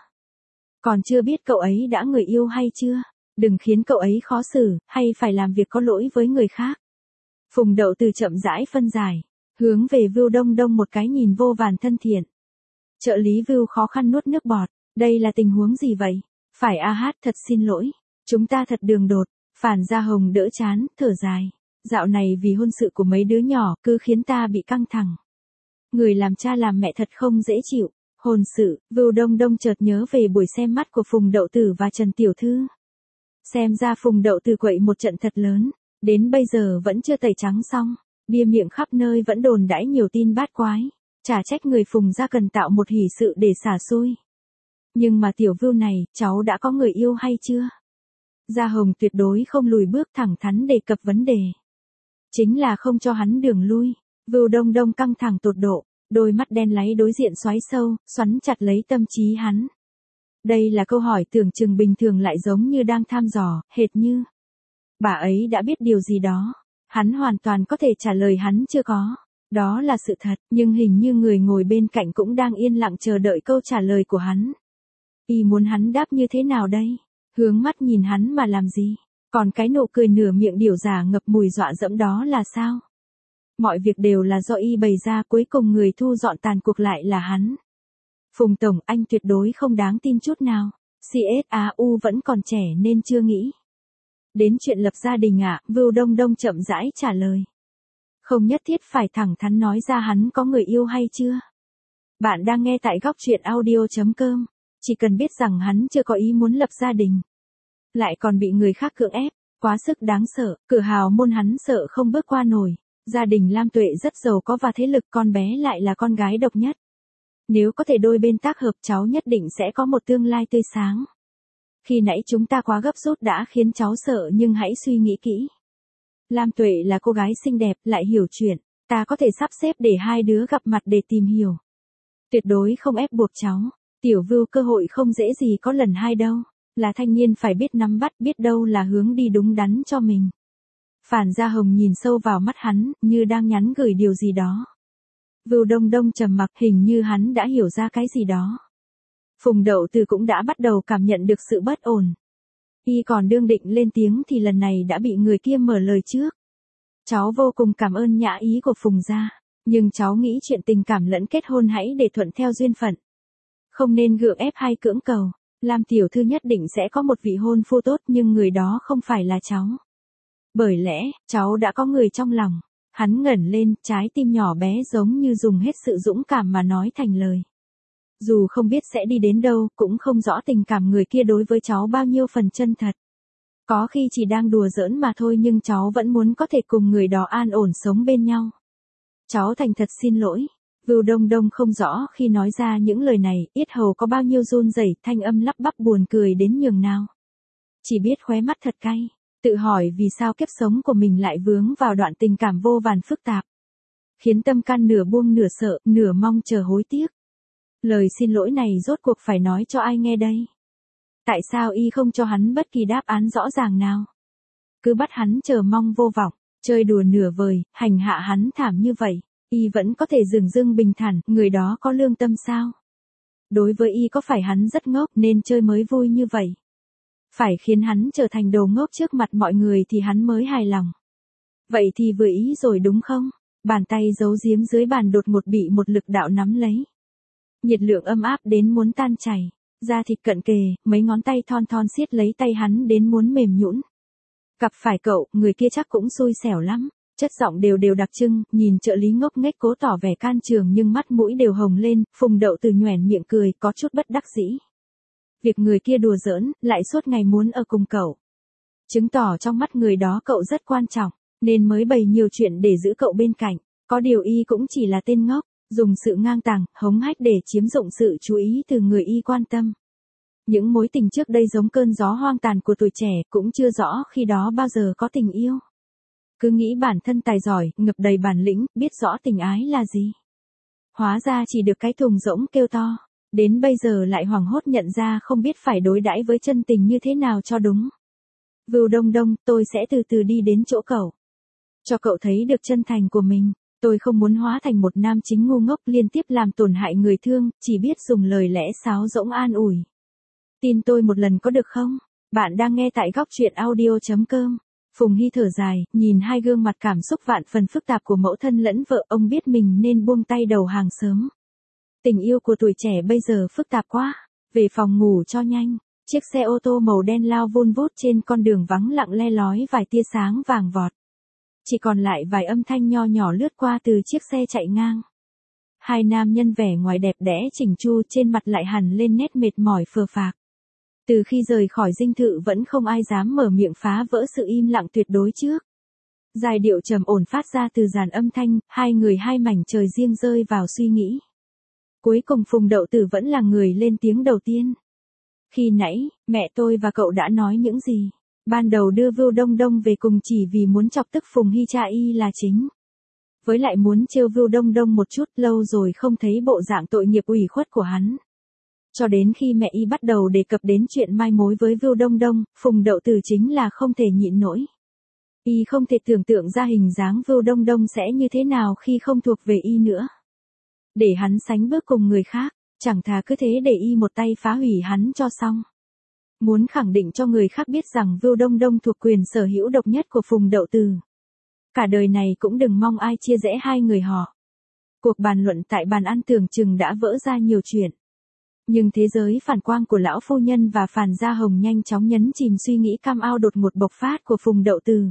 Còn chưa biết cậu ấy đã người yêu hay chưa? Đừng khiến cậu ấy khó xử, hay phải làm việc có lỗi với người khác. Phùng Đậu Tử chậm rãi phân giải, hướng về Vưu Đông Đông một cái nhìn vô vàn thân thiện. Trợ lý Vưu khó khăn nuốt nước bọt, đây là tình huống gì vậy? Phải a hát thật xin lỗi, chúng ta thật đường đột. Phản Gia Hồng đỡ chán, thở dài. Dạo này vì hôn sự của mấy đứa nhỏ cứ khiến ta bị căng thẳng. Người làm cha làm mẹ thật không dễ chịu. Hôn sự, Vưu Đông Đông chợt nhớ về buổi xem mắt của Phùng Đậu Tử và Trần Tiểu Thư. Xem ra Phùng Đậu Tử quậy một trận thật lớn, đến bây giờ vẫn chưa tẩy trắng xong, bia miệng khắp nơi vẫn đồn đãi nhiều tin bát quái, chả trách người Phùng gia cần tạo một hỷ sự để xả xui. Nhưng mà Tiểu Vưu này, cháu đã có người yêu hay chưa? Gia Hồng tuyệt đối không lùi bước thẳng thắn đề cập vấn đề. Chính là không cho hắn đường lui. Vưu Đông Đông căng thẳng tột độ, đôi mắt đen láy đối diện xoáy sâu, xoắn chặt lấy tâm trí hắn. Đây là câu hỏi tưởng chừng bình thường lại giống như đang tham dò, hệt như bà ấy đã biết điều gì đó. Hắn hoàn toàn có thể trả lời hắn chưa có. Đó là sự thật, nhưng hình như người ngồi bên cạnh cũng đang yên lặng chờ đợi câu trả lời của hắn. Y muốn hắn đáp như thế nào đây? Hướng mắt nhìn hắn mà làm gì? Còn cái nụ cười nửa miệng điểu giả ngập mùi dọa dẫm đó là sao? Mọi việc đều là do y bày ra, cuối cùng người thu dọn tàn cuộc lại là hắn. Phùng Tổng, anh tuyệt đối không đáng tin chút nào. xê ét a u vẫn còn trẻ nên chưa nghĩ đến chuyện lập gia đình ạ, à? Vưu Đông Đông chậm rãi trả lời. Không nhất thiết phải thẳng thắn nói ra hắn có người yêu hay chưa. Bạn đang nghe tại góc truyện audio chấm com. Chỉ cần biết rằng hắn chưa có ý muốn lập gia đình, lại còn bị người khác cưỡng ép, quá sức đáng sợ, cửa hào môn hắn sợ không bước qua nổi. Gia đình Lam Tuệ rất giàu có và thế lực, con bé lại là con gái độc nhất. Nếu có thể đôi bên tác hợp, cháu nhất định sẽ có một tương lai tươi sáng. Khi nãy chúng ta quá gấp rút đã khiến cháu sợ, nhưng hãy suy nghĩ kỹ. Lam Tuệ là cô gái xinh đẹp, lại hiểu chuyện, ta có thể sắp xếp để hai đứa gặp mặt để tìm hiểu. Tuyệt đối không ép buộc cháu. Tiểu Vưu, cơ hội không dễ gì có lần hai đâu. Là thanh niên phải biết nắm bắt, biết đâu là hướng đi đúng đắn cho mình. Phản Gia Hồng nhìn sâu vào mắt hắn, như đang nhắn gửi điều gì đó. Vưu Đông Đông trầm mặc, hình như hắn đã hiểu ra cái gì đó. Phùng Đậu Tử cũng đã bắt đầu cảm nhận được sự bất ổn. Y còn đương định lên tiếng thì lần này đã bị người kia mở lời trước. Cháu vô cùng cảm ơn nhã ý của Phùng gia, nhưng cháu nghĩ chuyện tình cảm lẫn kết hôn hãy để thuận theo duyên phận. Không nên gượng ép hay cưỡng cầu. Lam tiểu thư nhất định sẽ có một vị hôn phu tốt, nhưng người đó không phải là cháu. Bởi lẽ, cháu đã có người trong lòng. Hắn ngẩng lên, trái tim nhỏ bé giống như dùng hết sự dũng cảm mà nói thành lời. Dù không biết sẽ đi đến đâu, cũng không rõ tình cảm người kia đối với cháu bao nhiêu phần chân thật. Có khi chỉ đang đùa giỡn mà thôi, nhưng cháu vẫn muốn có thể cùng người đó an ổn sống bên nhau. Cháu thành thật xin lỗi. Vưu Đông Đông không rõ khi nói ra những lời này, yết hầu có bao nhiêu run rẩy, thanh âm lắp bắp buồn cười đến nhường nào. Chỉ biết khóe mắt thật cay, tự hỏi vì sao kiếp sống của mình lại vướng vào đoạn tình cảm vô vàn phức tạp. Khiến tâm can nửa buông nửa sợ, nửa mong chờ hối tiếc. Lời xin lỗi này rốt cuộc phải nói cho ai nghe đây? Tại sao y không cho hắn bất kỳ đáp án rõ ràng nào? Cứ bắt hắn chờ mong vô vọng, chơi đùa nửa vời, hành hạ hắn thảm như vậy. Y vẫn có thể dửng dưng bình thản, người đó có lương tâm sao? Đối với y có phải hắn rất ngốc nên chơi mới vui như vậy? Phải khiến hắn trở thành đồ ngốc trước mặt mọi người thì hắn mới hài lòng. Vậy thì vừa ý rồi đúng không? Bàn tay giấu giếm dưới bàn đột ngột bị một lực đạo nắm lấy. Nhiệt lượng âm áp đến muốn tan chảy, da thịt cận kề, mấy ngón tay thon thon siết lấy tay hắn đến muốn mềm nhũn. Gặp phải cậu, người kia chắc cũng xui xẻo lắm. Chất giọng đều đều đặc trưng, nhìn trợ lý ngốc nghếch cố tỏ vẻ can trường nhưng mắt mũi đều hồng lên. Phùng Đậu Tử nhoẻn miệng cười, có chút bất đắc dĩ. Việc người kia đùa giỡn, lại suốt ngày muốn ở cùng cậu, chứng tỏ trong mắt người đó cậu rất quan trọng, nên mới bày nhiều chuyện để giữ cậu bên cạnh. Có điều y cũng chỉ là tên ngốc, dùng sự ngang tàng, hống hách để chiếm dụng sự chú ý từ người y quan tâm. Những mối tình trước đây giống cơn gió hoang tàn của tuổi trẻ, cũng chưa rõ khi đó bao giờ có tình yêu. cứ nghĩ bản thân tài giỏi, ngập đầy bản lĩnh, biết rõ tình ái là gì. Hóa ra chỉ được cái thùng rỗng kêu to, đến bây giờ lại hoảng hốt nhận ra không biết phải đối đãi với chân tình như thế nào cho đúng. Vưu Đông Đông, tôi sẽ từ từ đi đến chỗ cậu. Cho cậu thấy được chân thành của mình, tôi không muốn hóa thành một nam chính ngu ngốc liên tiếp làm tổn hại người thương, chỉ biết dùng lời lẽ sáo rỗng an ủi. Tin tôi một lần có được không? Bạn đang nghe tại góc truyện audio chấm com. Phùng Hy thở dài, nhìn hai gương mặt cảm xúc vạn phần phức tạp của mẫu thân lẫn vợ, ông biết mình nên buông tay đầu hàng sớm. Tình yêu của tuổi trẻ bây giờ phức tạp quá. Về phòng ngủ cho nhanh. Chiếc xe ô tô màu đen lao vun vút trên con đường vắng lặng le lói vài tia sáng vàng vọt. Chỉ còn lại vài âm thanh nho nhỏ lướt qua từ chiếc xe chạy ngang. Hai nam nhân vẻ ngoài đẹp đẽ chỉnh chu, trên mặt lại hằn lên nét mệt mỏi phờ phạc. Từ khi rời khỏi dinh thự vẫn không ai dám mở miệng phá vỡ sự im lặng tuyệt đối trước. Giai điệu trầm ổn phát ra từ dàn âm thanh, hai người hai mảnh trời riêng rơi vào suy nghĩ. Cuối cùng Phùng Đậu Tử vẫn là người lên tiếng đầu tiên. Khi nãy, mẹ tôi và cậu đã nói những gì? Ban đầu đưa Vưu Đông Đông về cùng chỉ vì muốn chọc tức Phùng Hy cha y là chính. Với lại muốn trêu Vưu Đông Đông một chút, lâu rồi không thấy bộ dạng tội nghiệp ủy khuất của hắn. Cho đến khi mẹ y bắt đầu đề cập đến chuyện mai mối với Vưu Đông Đông, Phùng Đậu Tử chính là không thể nhịn nổi. Y không thể tưởng tượng ra hình dáng Vưu Đông Đông sẽ như thế nào khi không thuộc về y nữa. Để hắn sánh bước cùng người khác, chẳng thà cứ thế để y một tay phá hủy hắn cho xong. Muốn khẳng định cho người khác biết rằng Vưu Đông Đông thuộc quyền sở hữu độc nhất của Phùng Đậu Tử. Cả đời này cũng đừng mong ai chia rẽ hai người họ. Cuộc bàn luận tại bàn ăn tưởng chừng đã vỡ ra nhiều chuyện. Nhưng thế giới phản quang của lão phu nhân và Phàn Gia Hồng nhanh chóng nhấn chìm suy nghĩ cam ao đột ngột bộc phát của Phùng Đậu Tử.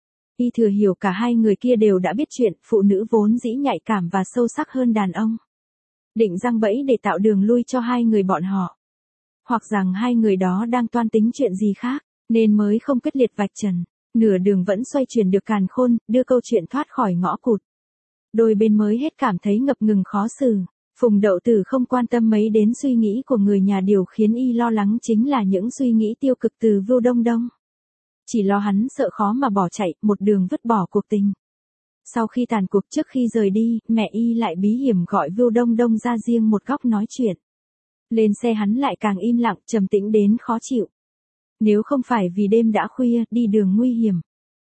Y thừa hiểu cả hai người kia đều đã biết chuyện, phụ nữ vốn dĩ nhạy cảm và sâu sắc hơn đàn ông. Định giăng bẫy để tạo đường lui cho hai người bọn họ. Hoặc rằng hai người đó đang toan tính chuyện gì khác, nên mới không quyết liệt vạch trần. Nửa đường vẫn xoay chuyển được càn khôn, đưa câu chuyện thoát khỏi ngõ cụt. Đôi bên mới hết cảm thấy ngập ngừng khó xử. Phùng Đậu Tử không quan tâm mấy đến suy nghĩ của người nhà, điều khiến y lo lắng chính là những suy nghĩ tiêu cực từ Vưu Đông Đông. Chỉ lo hắn sợ khó mà bỏ chạy, một đường vứt bỏ cuộc tình. Sau khi tàn cuộc, trước khi rời đi, mẹ y lại bí hiểm gọi Vưu Đông Đông ra riêng một góc nói chuyện. Lên xe hắn lại càng im lặng, trầm tĩnh đến khó chịu. Nếu không phải vì đêm đã khuya, đi đường nguy hiểm,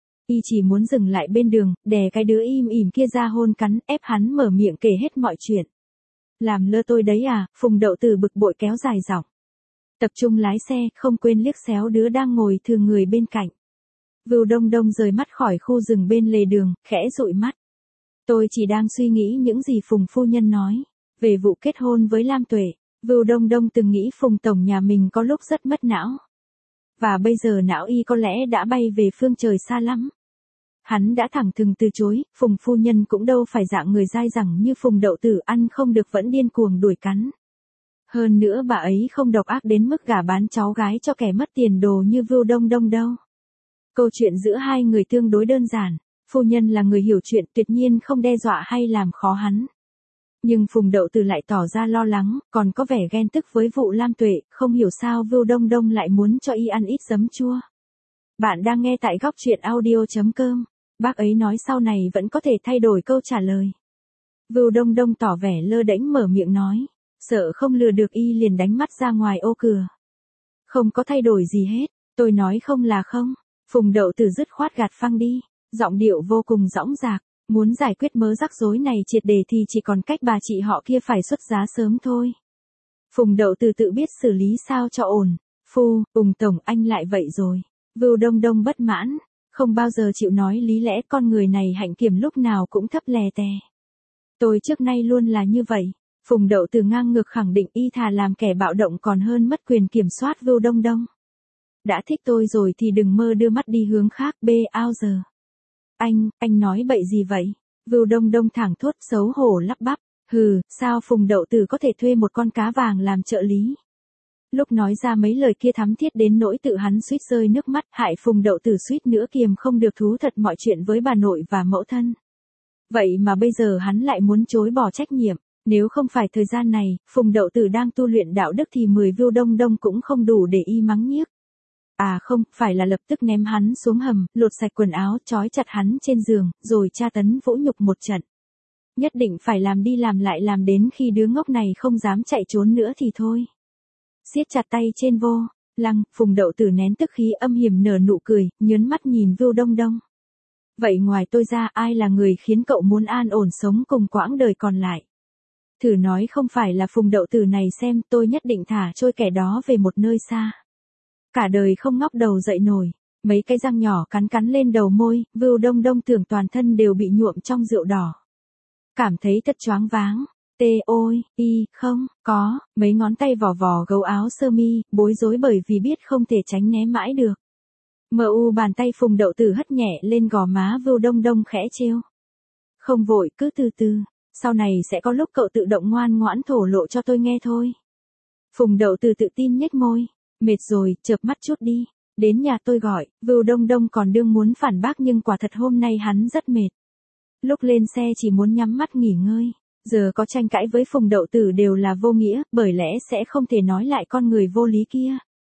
y chỉ muốn dừng lại bên đường, đè cái đứa im ỉm kia ra hôn cắn, ép hắn mở miệng kể hết mọi chuyện. Làm lơ tôi đấy à? Phùng Đậu Tử bực bội kéo dài giọng. Tập trung lái xe, không quên liếc xéo đứa đang ngồi thừa người bên cạnh. Vưu Đông Đông rời mắt khỏi khu rừng bên lề đường, khẽ dụi mắt. Tôi chỉ đang suy nghĩ những gì Phùng phu nhân nói về vụ kết hôn với Lam Tuệ. Vưu Đông Đông từng nghĩ Phùng tổng nhà mình có lúc rất mất não. Và bây giờ não y có lẽ đã bay về phương trời xa lắm. Hắn đã thẳng thừng từ chối, Phùng phu nhân cũng đâu phải dạng người dai dẳng như Phùng Đậu Tử, ăn không được vẫn điên cuồng đuổi cắn. Hơn nữa bà ấy không độc ác đến mức gả bán cháu gái cho kẻ mất tiền đồ như Vưu Đông Đông đâu. Câu chuyện giữa hai người tương đối đơn giản, phu nhân là người hiểu chuyện, tuyệt nhiên không đe dọa hay làm khó hắn. Nhưng Phùng Đậu Tử lại tỏ ra lo lắng, còn có vẻ ghen tức với vụ Lam Tuệ, không hiểu sao Vưu Đông Đông lại muốn cho y ăn ít giấm chua. Bạn đang nghe tại góc truyện audio chấm com. Bác ấy nói sau này vẫn có thể thay đổi câu trả lời. Vưu Đông Đông tỏ vẻ lơ đễnh mở miệng nói, sợ không lừa được y liền đánh mắt ra ngoài ô cửa. Không có thay đổi gì hết, tôi nói không là không. Phùng Đậu Tử dứt khoát gạt phăng đi, giọng điệu vô cùng dõng dạc, muốn giải quyết mớ rắc rối này triệt để thì chỉ còn cách bà chị họ kia phải xuất giá sớm thôi. Phùng Đậu Tử tự biết xử lý sao cho ổn. Phu, Phùng tổng, anh lại vậy rồi. Vưu Đông Đông bất mãn, không bao giờ chịu nói lý lẽ, con người này hạnh kiểm lúc nào cũng thấp lè tè. Tôi trước nay luôn là như vậy. Phùng Đậu Tử ngang ngược khẳng định y thà làm kẻ bạo động còn hơn mất quyền kiểm soát Vưu Đông Đông. Đã thích tôi rồi thì đừng mơ đưa mắt đi hướng khác, bê ao giờ. Anh, anh nói bậy gì vậy? Vưu Đông Đông thẳng thốt xấu hổ lắp bắp. Hừ, sao Phùng Đậu Tử có thể thuê một con cá vàng làm trợ lý? Lúc nói ra mấy lời kia thắm thiết đến nỗi tự hắn suýt rơi nước mắt, hại Phùng Đậu Tử suýt nữa kiềm không được thú thật mọi chuyện với bà nội và mẫu thân. Vậy mà bây giờ hắn lại muốn chối bỏ trách nhiệm. Nếu không phải thời gian này, Phùng Đậu Tử đang tu luyện đạo đức thì mười Vưu Đông Đông cũng không đủ để y mắng nhiếc. À không, phải là lập tức ném hắn xuống hầm, lột sạch quần áo, trói chặt hắn trên giường, rồi tra tấn vỗ nhục một trận. Nhất định phải làm đi làm lại làm đến khi đứa ngốc này không dám chạy trốn nữa thì thôi. Siết chặt tay trên vô lăng, Phùng Đậu Tử nén tức khí âm hiểm nở nụ cười, nhớn mắt nhìn Vưu Đông Đông. Vậy ngoài tôi ra ai là người khiến cậu muốn an ổn sống cùng quãng đời còn lại? Thử nói không phải là Phùng Đậu Tử này xem, tôi nhất định thả trôi kẻ đó về một nơi xa. Cả đời không ngóc đầu dậy nổi, mấy cái răng nhỏ cắn cắn lên đầu môi, Vưu Đông Đông tưởng toàn thân đều bị nhuộm trong rượu đỏ. Cảm thấy thật choáng váng. Tê ôi, y, không, có, mấy ngón tay vò vò gấu áo sơ mi, bối rối bởi vì biết không thể tránh né mãi được. Mờ u bàn tay Phùng Đậu Tử hất nhẹ lên gò má Vưu Đông Đông khẽ trêu. Không vội, cứ từ từ, sau này sẽ có lúc cậu tự động ngoan ngoãn thổ lộ cho tôi nghe thôi. Phùng Đậu Tử tự tin nhếch môi, mệt rồi, chợp mắt chút đi, đến nhà tôi gọi. Vưu Đông Đông còn đương muốn phản bác nhưng quả thật hôm nay hắn rất mệt. Lúc lên xe chỉ muốn nhắm mắt nghỉ ngơi. Giờ có tranh cãi với Phùng Đậu Tử đều là vô nghĩa, bởi lẽ sẽ không thể nói lại con người vô lý kia.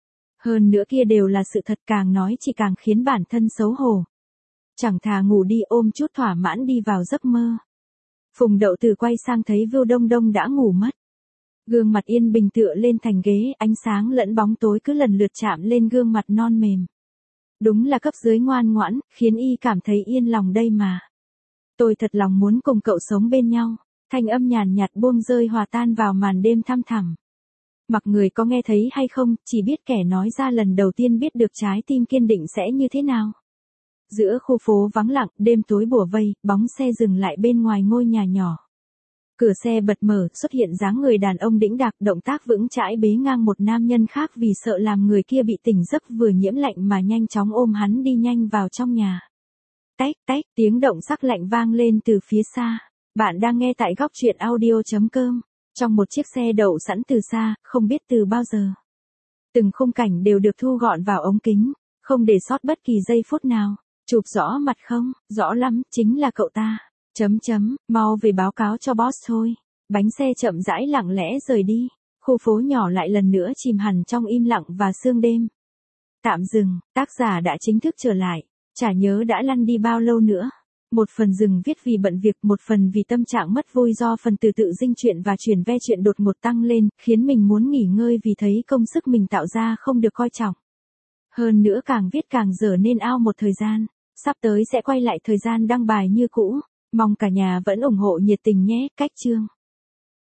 Hơn nữa kia đều là sự thật, càng nói chỉ càng khiến bản thân xấu hổ. Chẳng thà ngủ đi ôm chút thỏa mãn đi vào giấc mơ. Phùng Đậu Tử quay sang thấy Vưu Đông Đông đã ngủ mất. Gương mặt yên bình tựa lên thành ghế, ánh sáng lẫn bóng tối cứ lần lượt chạm lên gương mặt non mềm. Đúng là cấp dưới ngoan ngoãn, khiến y cảm thấy yên lòng đây mà. Tôi thật lòng muốn cùng cậu sống bên nhau. Thanh âm nhàn nhạt buông rơi hòa tan vào màn đêm thăm thẳm. Mặc người có nghe thấy hay không, chỉ biết kẻ nói ra lần đầu tiên biết được trái tim kiên định sẽ như thế nào. Giữa khu phố vắng lặng, đêm tối bủa vây, bóng xe dừng lại bên ngoài ngôi nhà nhỏ. Cửa xe bật mở, xuất hiện dáng người đàn ông đĩnh đạc, động tác vững chãi bế ngang một nam nhân khác vì sợ làm người kia bị tỉnh giấc vừa nhiễm lạnh mà nhanh chóng ôm hắn đi nhanh vào trong nhà. Tách tách, tiếng động sắc lạnh vang lên từ phía xa. Bạn đang nghe tại góc truyện audio chấm com, trong một chiếc xe đậu sẵn từ xa, không biết từ bao giờ. Từng khung cảnh đều được thu gọn vào ống kính, không để sót bất kỳ giây phút nào. Chụp rõ mặt không? Rõ lắm, chính là cậu ta. Chấm chấm, mau về báo cáo cho boss thôi. Bánh xe chậm rãi lặng lẽ rời đi. Khu phố nhỏ lại lần nữa chìm hẳn trong im lặng và sương đêm. Tạm dừng, tác giả đã chính thức trở lại. Chả nhớ đã lăn đi bao lâu nữa. Một phần dừng viết vì bận việc, một phần vì tâm trạng mất vui do phần từ tự dinh chuyện và chuyển ve chuyện đột ngột tăng lên, khiến mình muốn nghỉ ngơi vì thấy công sức mình tạo ra không được coi trọng. Hơn nữa càng viết càng dở nên ao một thời gian, sắp tới sẽ quay lại thời gian đăng bài như cũ, mong cả nhà vẫn ủng hộ nhiệt tình nhé. Cách chương